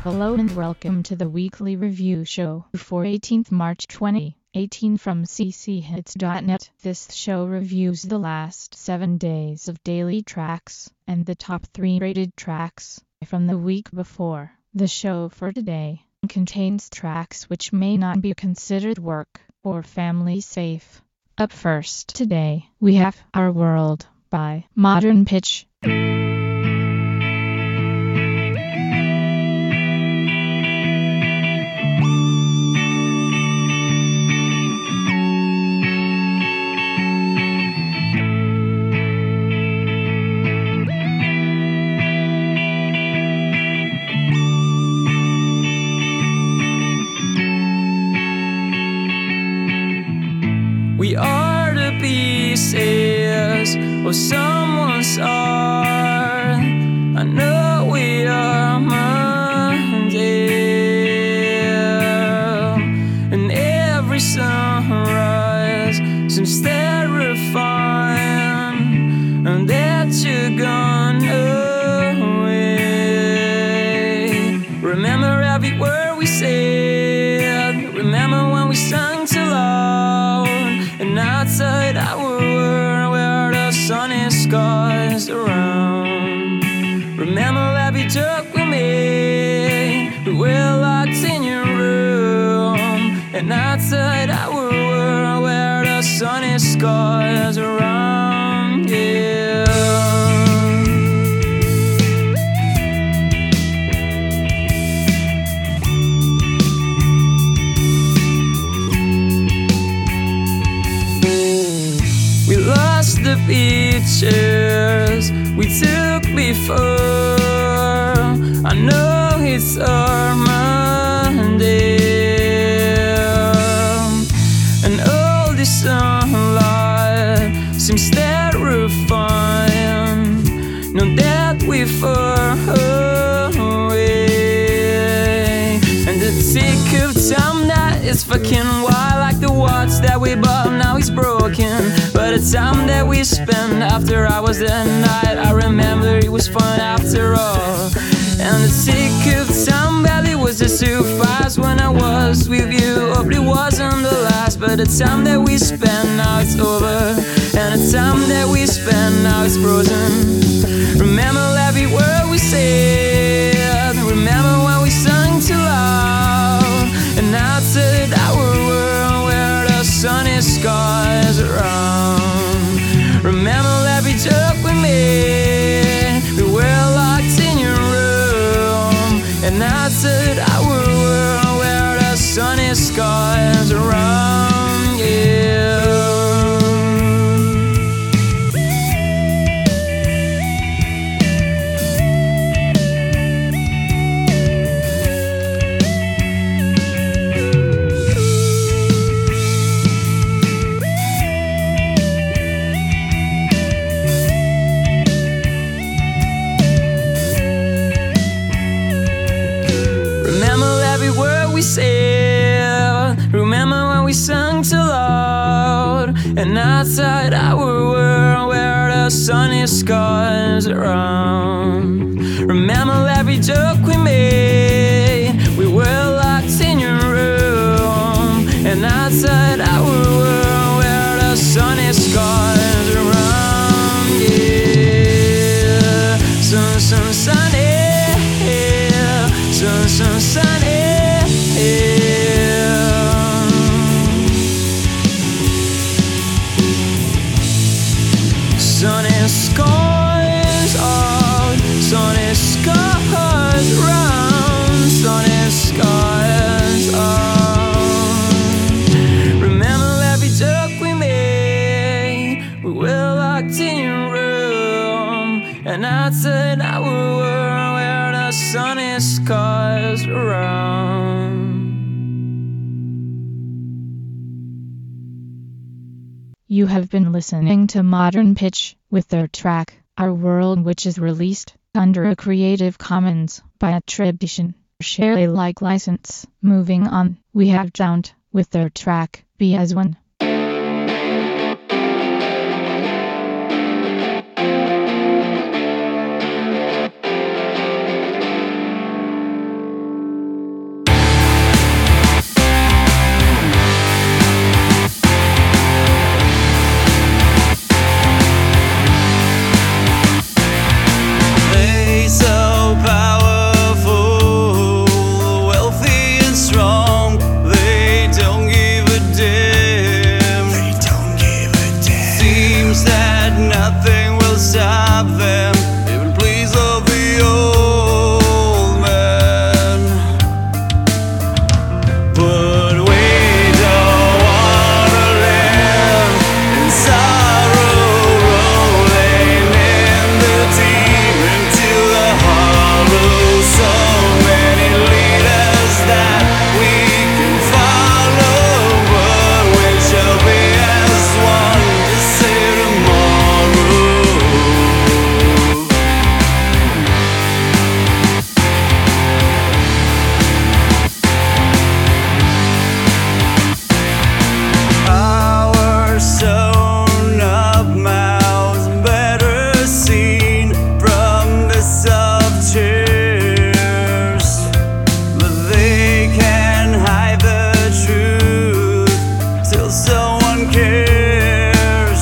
Hello and welcome to the weekly review show for 18th March 2018 from cchits.net. This show reviews the last 7 days of daily tracks and the top 3 rated tracks from the week before. The show for today contains tracks which may not be considered work or family safe. Up first today, we have Our World by Modern Pitch. We are the pieces of someone's art. I know we are Monday, and every sunrise seems terrifying, and that you're gone away. Remember every word we said. Remember when we sang too loud. And outside our world where the sunny skies around. Remember every joke we made. We were locked in your room. And outside our world where the sunny skies around. Yeah. We lost the pictures we took before. I know it's our Monday, and all this sunlight seems terrifying. Know that we're far away, and the tick of time that is fucking wild, like the watch that we bought now is broken. But the time that we spent after hours that night, I remember it was fun after all. And the tick of time barely was just too fast when I was with you. Hope it wasn't the last, but the time that we spent now it's over. And the time that we spent now it's frozen. Remember every word we said. Remember when we sang too loud. And outside our world where the sunny skies around. Remember every joke we made. We were locked in your room. And outside our world where the sunny skies around. Yeah. We said, remember when we sang too loud. And outside our world where the sunny skies around. Remember every joke we made. We were locked in your room. And outside our world where the sunny skies around. Yeah. Sun, sunny. Sun, sunny. Sunny skies out, sunny skies round, sunny skies out. Remember every joke we made. We were locked in your room. And outside our world where the sunny skies around. You have been listening to Modern Pitch with their track, Our World, which is released under a Creative Commons by attribution, share Alike license. Moving on, we have Jount with their track, Be As One. nothing will stop them, even pleas of the old man. But we don't wanna live in sorrow, rolling in the deep into the hollow. So many leaders that we can follow, but we shall be as one to say tomorrow. Our sewn up mouths better seen from the soft chairs, but they can hide the truth till someone cares.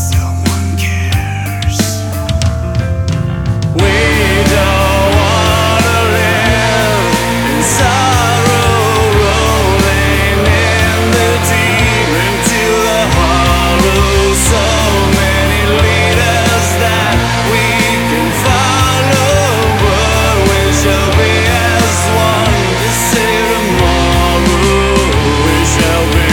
We don't wanna live in sorrow, rolling in the deep into the hollow. So many leaders that we can follow, but we shall be as one to say tomorrow. We shall be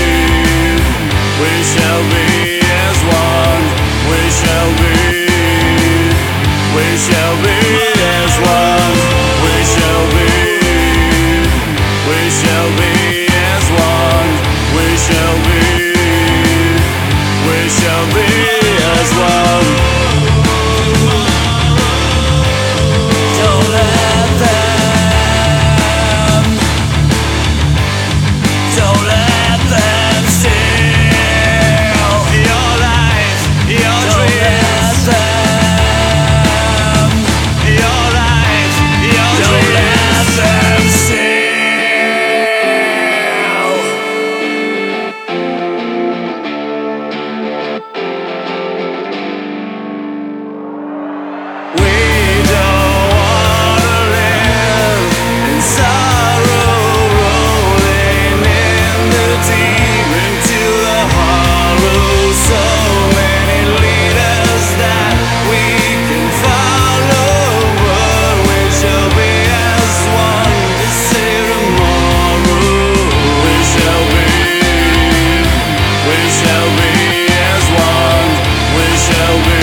as one. We shall be as one. We shall be as one. We shall be as one. Don't let them steal your life, your dreams. Your life, your dreams. Don't let them steal. We don't wanna live in sorrow, rolling in the deep into the hollow. So many leaders that we can follow, but we shall be as one to say tomorrow. We shall be as one. We shall be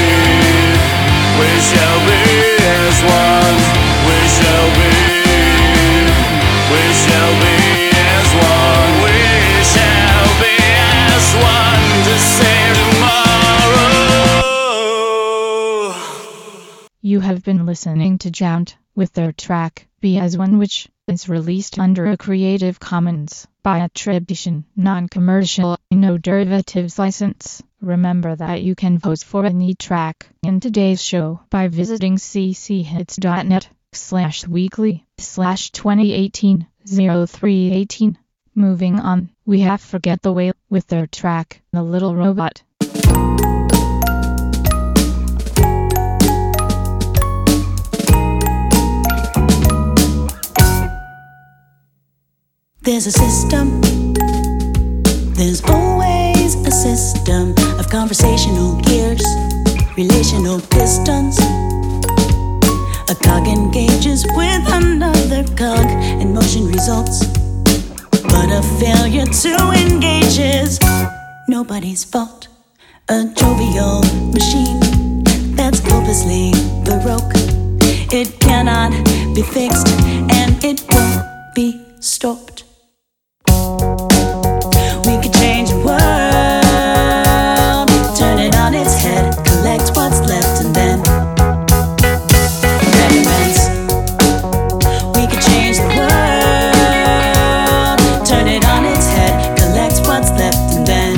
as one. We shall be as one. We shall be as one to say tomorrow. You have been listening to Jount with their track Be As One, which is released under a Creative Commons by attribution, non-commercial, no derivatives license. Remember that you can vote for any track in today's show by visiting cchits.net/weekly/2018-0318. Moving on, we have Forget the Whale with their track The Little Robot. There's a system, there's always a system of conversational gears, relational distance. A cog engages with another cog and motion results, but a failure to engage is nobody's fault. A jovial machine that's hopelessly baroque. It cannot be fixed and it won't be stopped. We could change the world, turn it on its head, collect what's left and then recommence. We could change the world, turn it on its head, collect what's left and then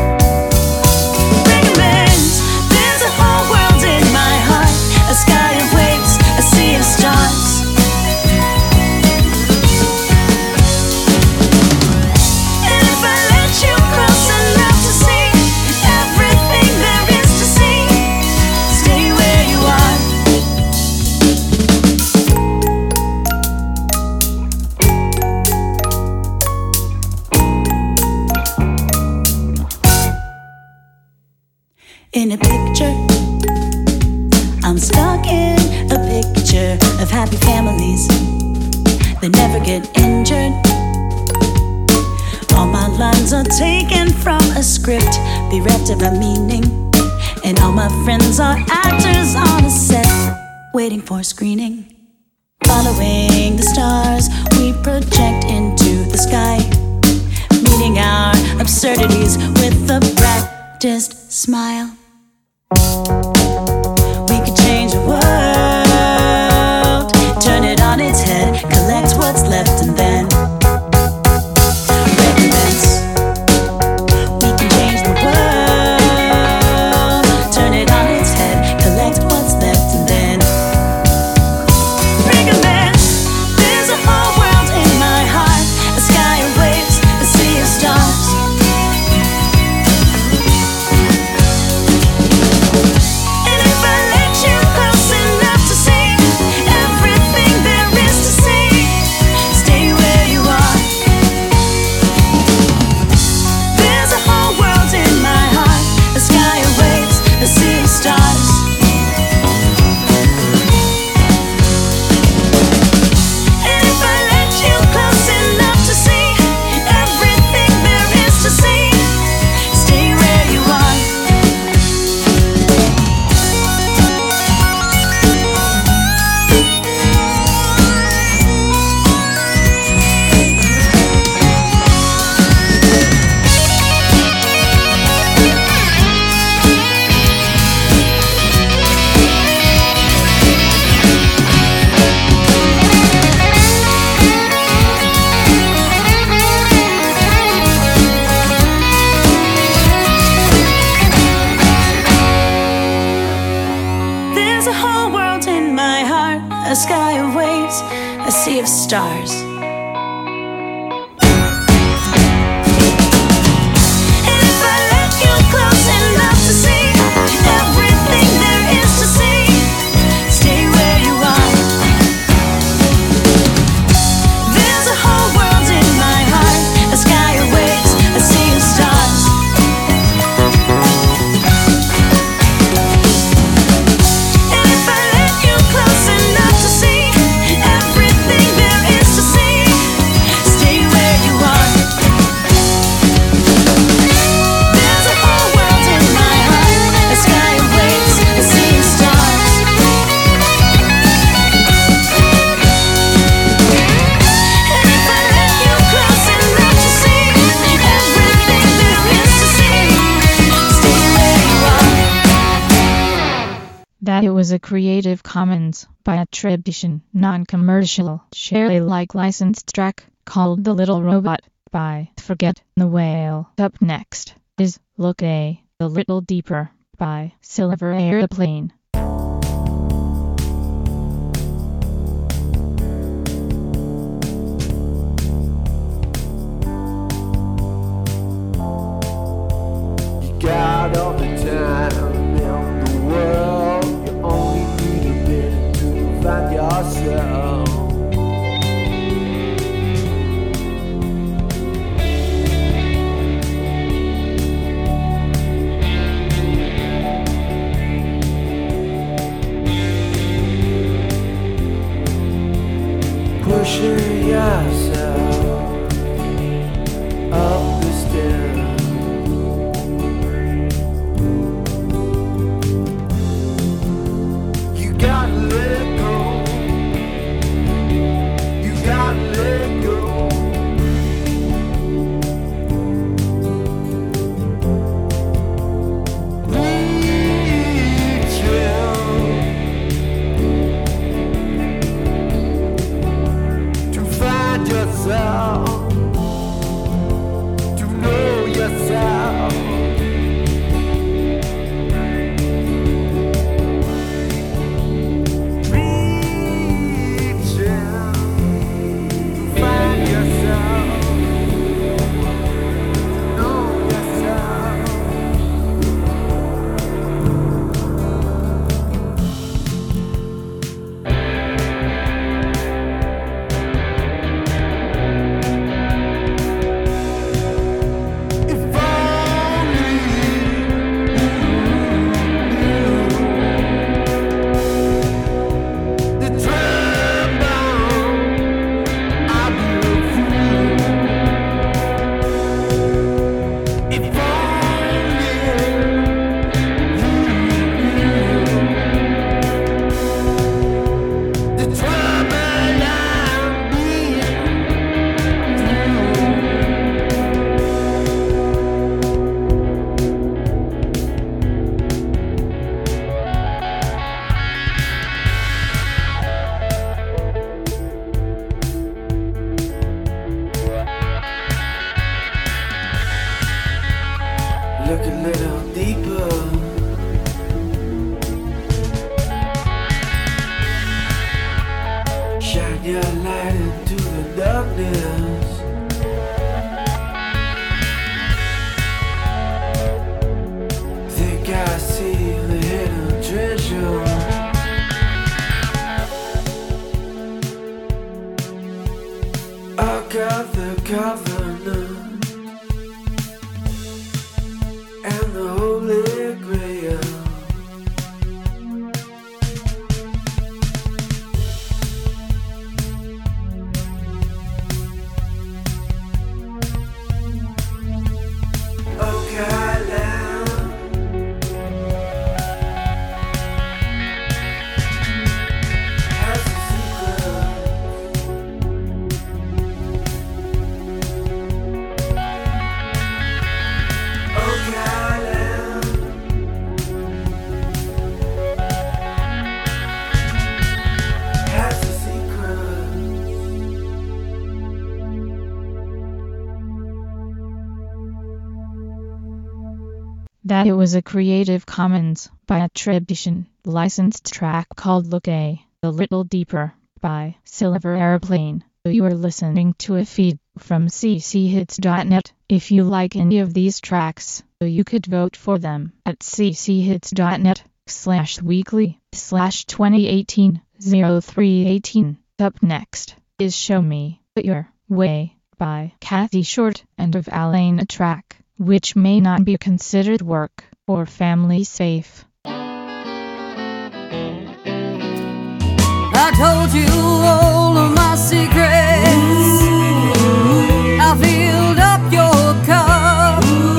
recommence. There's a whole world in my heart, a sky of waves, a sea of stars. In a picture, I'm stuck in a picture of happy families that never get injured. All my lines are taken from a script, bereft of a meaning. And all my friends are actors on a set, waiting for screening. Following the stars, we project into the sky, meeting our absurdities with a practiced smile. We could change the world, turn it on its head, collect what's left and then recommence. We can change the world, turn it on its head, collect what's left and then recommence. There's a whole world in my heart, a sky of waves, a sea of stars. A sky of waves, a sea of stars. And if I let you close enough to see everything there is to see, stay where you are. There's a whole world in my heart, a sky of waves, a sea of stars. And if I let you close enough to see everything there is to see, stay where you are. There's a whole world in my heart, a sky of waves, a sea of stars. And if I let you close enough to see everything there is to see, stay where you are. That it was a Creative Commons by attribution, non-commercial, share Alike licensed track called The Little Robot by Forget the Whale. Up next is Look a Little Deeper by Silver Airplane. You got all the time in the world. You only need a minute to find yourself. Pushing yourself up the stairs. darkness. Think I see the hidden treasure. I got the covenant and the Holy Grail. That it was a Creative Commons by attribution, licensed track called Look A Little Deeper by Silver Airplane. You are listening to a feed from cchits.net. If you like any of these tracks, you could vote for them at cchits.net/weekly/2018-0318. Up next is Show Me Your Way by Kathy Short and of Alain, a track which may not be considered work or family safe. I told you all of my secrets. I filled up your cup.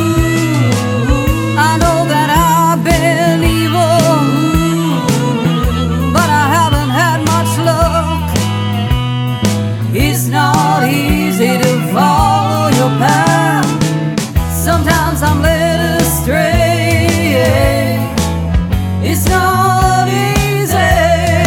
I know that I've been evil, but I haven't had much luck. It's not easy to follow your path. Sometimes I'm led astray. It's not easy.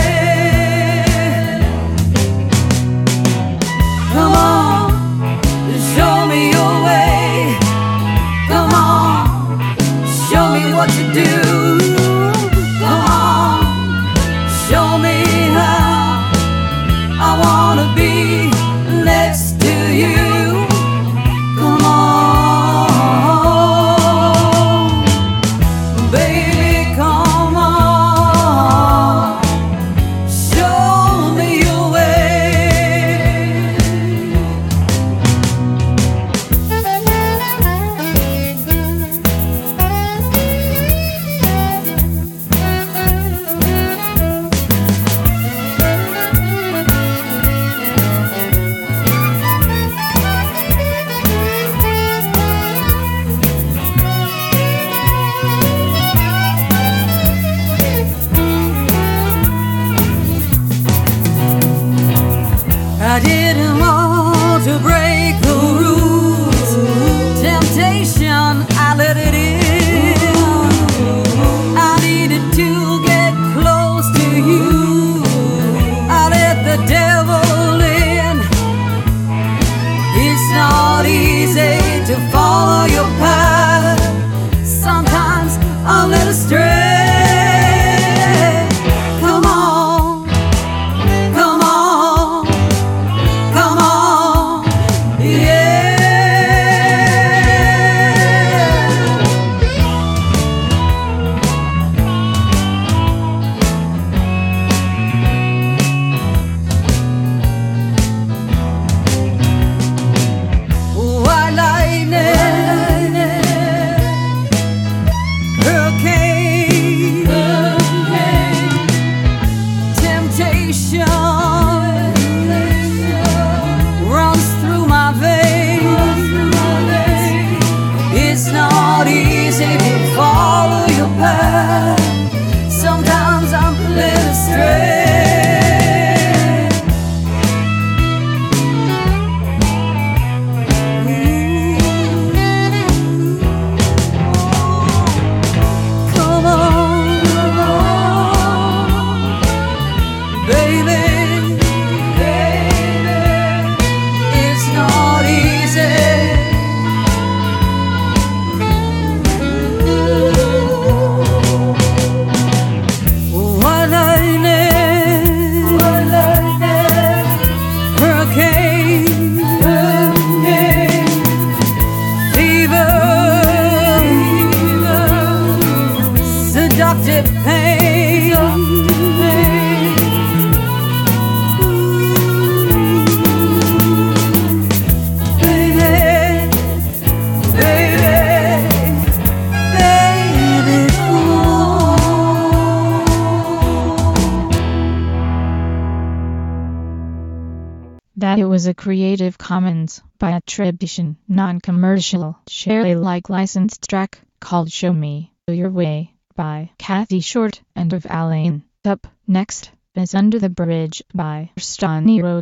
Come on, show me your way. Come on, show me what to do. Come on, show me how. I wanna be next to you. Come on, baby, come on, show me your way. seductive pain. Baby, baby, baby, That it was a Creative Commons by attribution, non-commercial, share Alike licensed track called Show Me Your Way by Kathy Short and of Alain. Up next is Under the Bridge by Stony Road.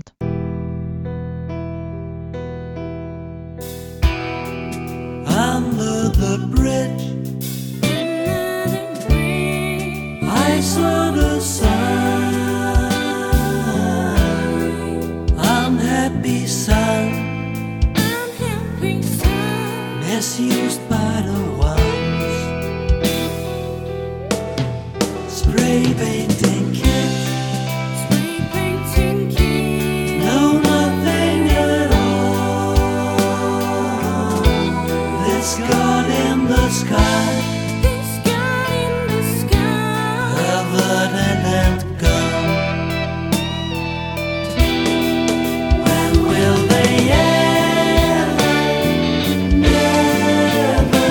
Under the bridge, I saw the sign, unhappy son, misused by the ones, spray painting kids, know nothing at all. This God in the sky, covered and gone. When will they ever, never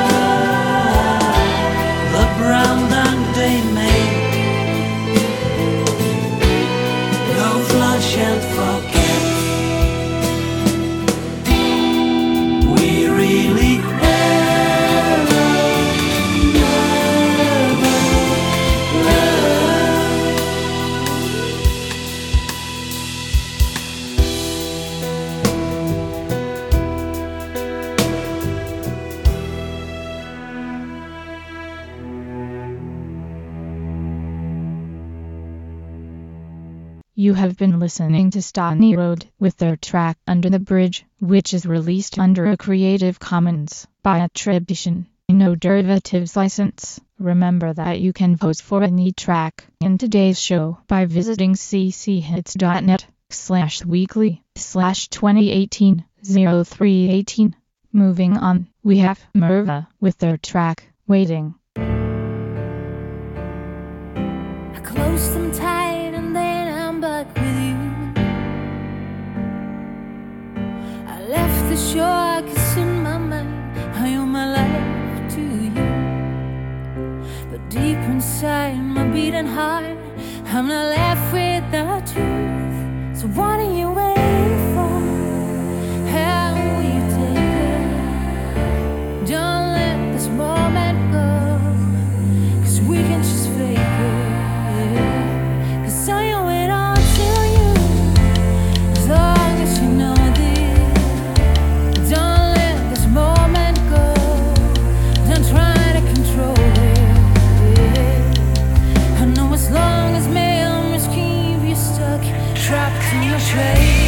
brown and they made can't forget. We really never You have been listening to Stony Road with their track Under the Bridge, which is released under a Creative Commons by attribution, no derivatives license. Remember that you can vote for any track in today's show by visiting cchits.net/weekly/2018-0318. Moving on, we have Merva with their track Waiting. I closed them tight and then I'm back with you. I left the shore, cause in my mind I owe my life to you. But deep inside my beating heart, I'm not left with the truth. So what are you waiting for? How will you take it? Don't let this moment go, cause we can just fake it. Cause I owe it all to you, as long as you know this. Don't let this moment go, don't try to control it. I know as long as memories keep you stuck, trapped in your trace.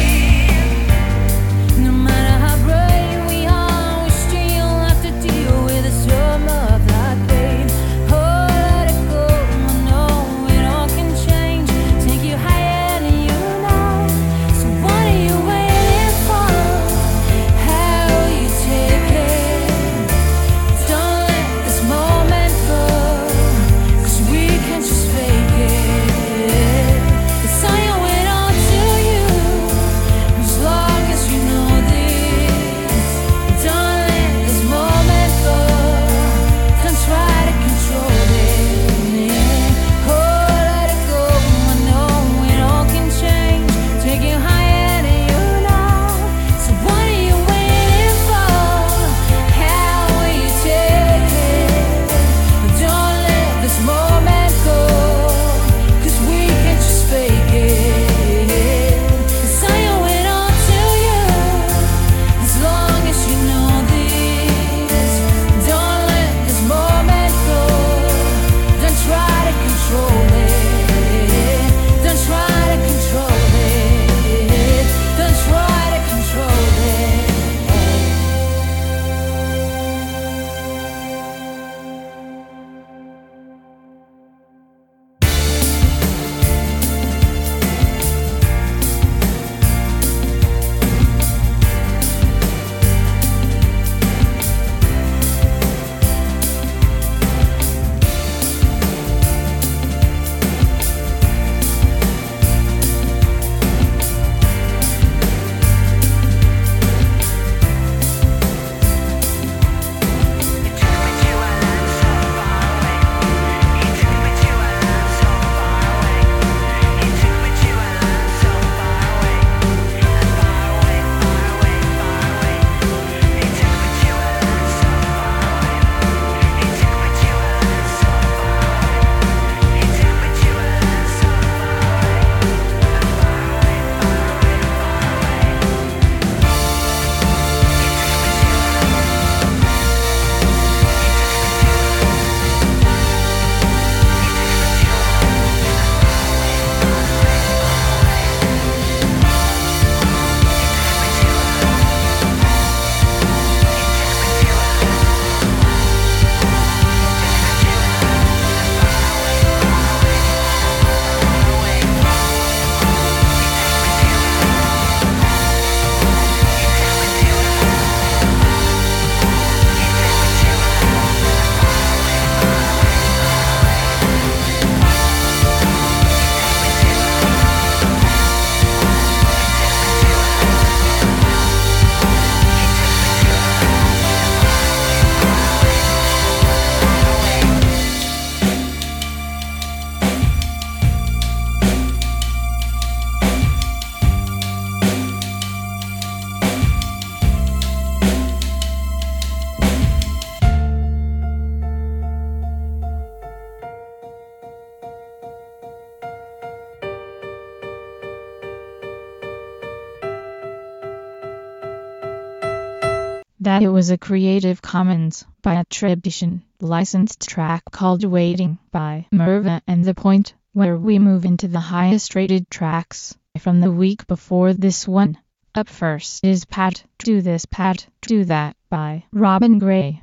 that it was a Creative Commons by attribution, licensed track called Waiting by Merva and The Point, where we move into the highest rated tracks from the week before this one. Up first is Pat Do This Pat Do That by Robin Gray.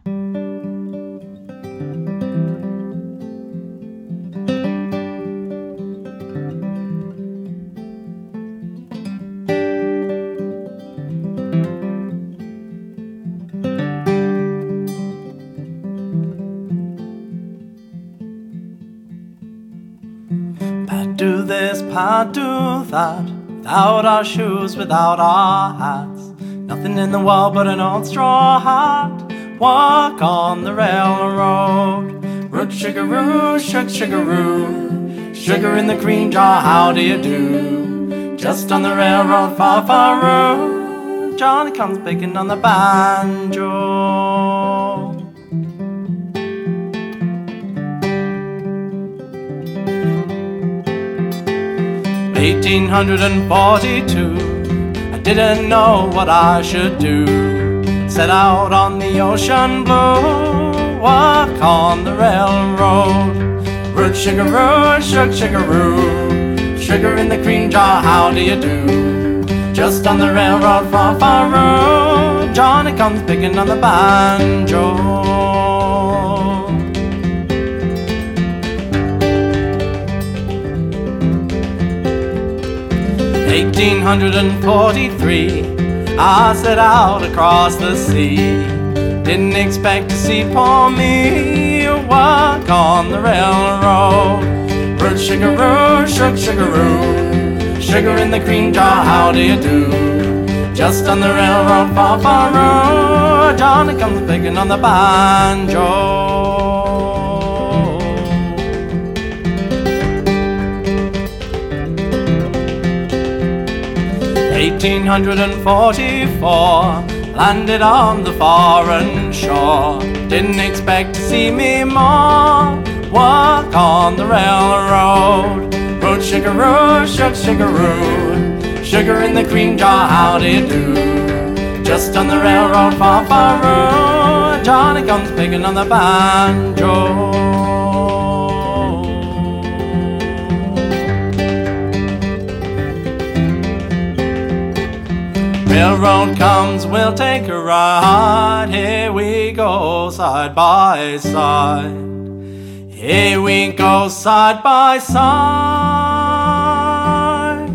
Do this, Pat, do that. Without our shoes, without our hats. Nothing in the world but an old straw hat. Walk on the railroad. Root sugaroo, sugaroo. Sugar in the cream jar, how do you do? Just on the railroad, far, far road. Johnny comes picking on the banjo. 1842, I didn't know what I should do. Set out on the ocean blue, walk on the railroad. Root sugaroo, sugaroo. Sugar in the cream jar, how do you do? Just on the railroad, far, far road. Johnny comes picking on the banjo. 1843, I set out across the sea. Didn't expect to see poor me walk on the railroad. Root sugaroo, sugaroo. Sugar in the cream jar, how do you do? Just on the railroad, far, far road. Johnny comes picking on the banjo. 1844, landed on the foreign shore. Didn't expect to see me more walk on the railroad. Road sugaroo, sugaroo. Sugar in the cream jar, how do you do? Just on the railroad, far, far road. Johnny comes picking on the banjo. Railroad comes, we'll take a ride. Here we go, side by side. Here we go, side by side.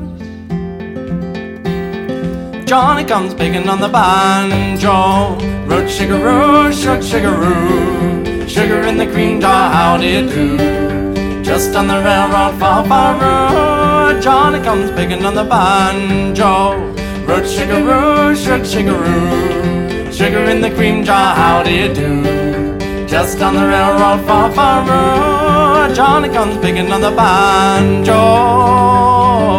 Johnny comes picking on the banjo. Root sugaroo, sugaroo. Sugar in the cream jar, how do you do? Just on the railroad, far, far road. Johnny comes picking on the banjo. Root sugaroo, sugaroo. Sugar in the cream jar, how do you do? Just on the railroad, far, far road. Johnny comes picking on the banjo.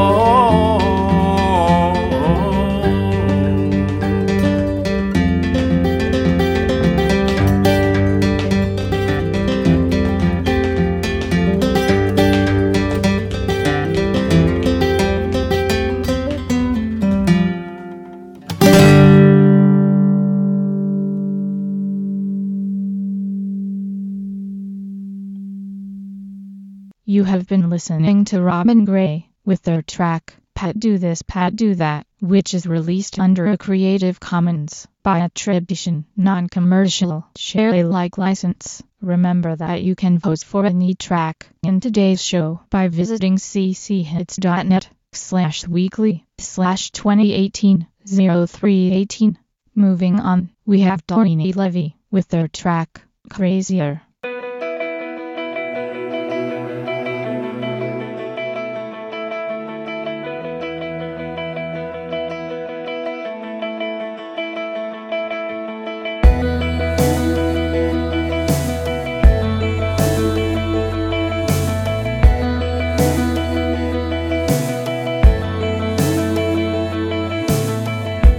You have been listening to Robin Gray with their track, Pat Do This Pat Do That, which is released under a Creative Commons by attribution, non-commercial, share Alike license. Remember that you can vote for any track in today's show by visiting cchits.net/weekly/2018-0318. Moving on, we have Doreen Levy with their track, Crazier.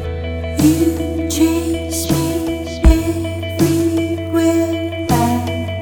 You chase me everywhere I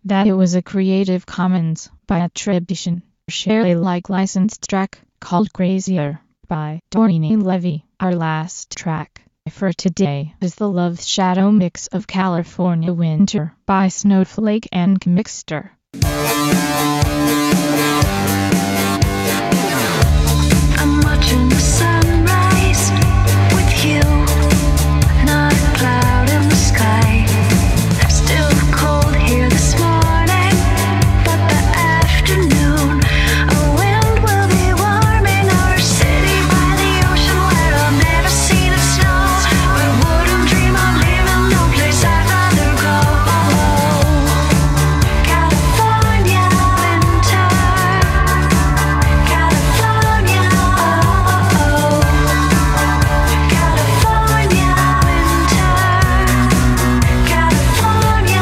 That it was a Creative Commons by attribution, share Alike licensed track called Crazier by Doreen Levy. Our last track for today is the Love Shadow mix of California Winter by Snowflake and Mixter. I'm watching the sunrise with you, not a cloud in the sky. Still cold here this morning, but the afternoon, a wind will be warm in our city by the ocean where I've never seen it snow. But wouldn't dream of living no place I'd rather go. California winter, California, California winter, California.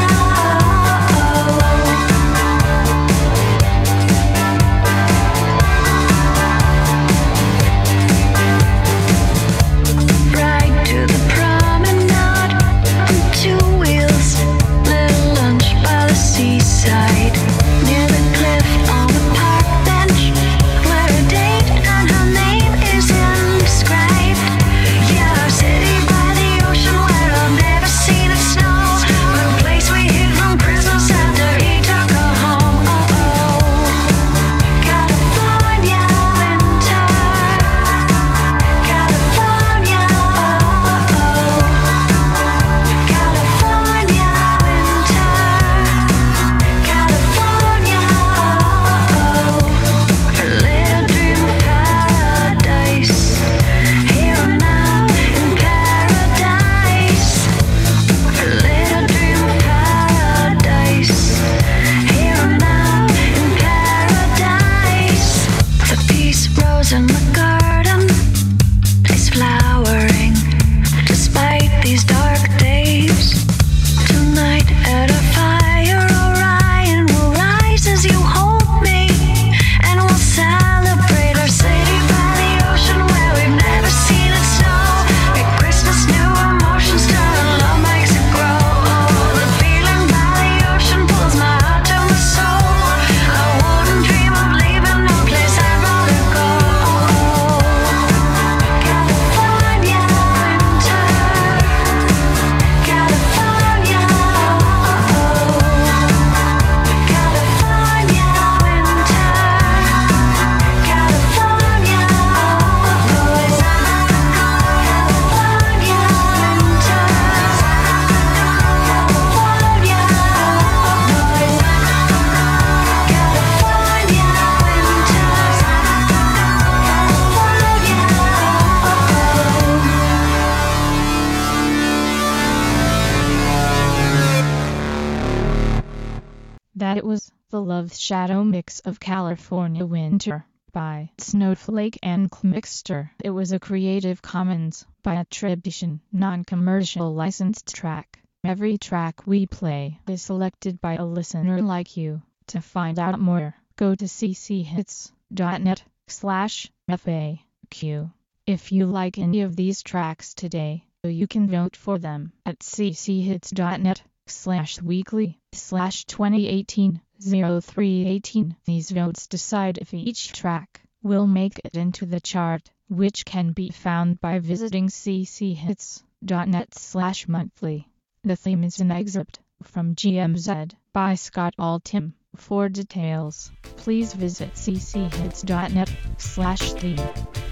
Ride to the promenade on two wheels, little lunch by the seaside, near the cliff on the park bench, where a date and her name is inscribed. Yeah, our city by the ocean where I've never seen it snow, but a place we hid from Christmas after he took her home. California winter, California, California winter, California. A little dream of paradise, here and now in paradise. A little dream of paradise, here and now in paradise. The peace rose in the garden is flowering despite these dark days. Tonight at a fire, Orion will rise as you hold me, and we'll celebrate our city by the ocean where we've never seen it snow. At Christmas, new emotions turn and love makes it grow. The feeling by the ocean pulls my heart to my soul. I wouldn't dream of leaving no place I'd rather go. California winter, California, California winter, California, boys, I'm California winter, California, boys, California That it was the Love Shadow mix of California Winter by Snowflake and Mixter. It was a Creative Commons by attribution, non-commercial licensed track. Every track we play is selected by a listener like you. To find out more, go to cchits.net/FAQ. If you like any of these tracks today, you can vote for them at cchits.net/weekly/2018-0318. These votes decide if each track will make it into the chart, which can be found by visiting cchits.net/monthly. The theme is an excerpt from GMZ by Scott Altham. For details, please visit cchits.net/theme.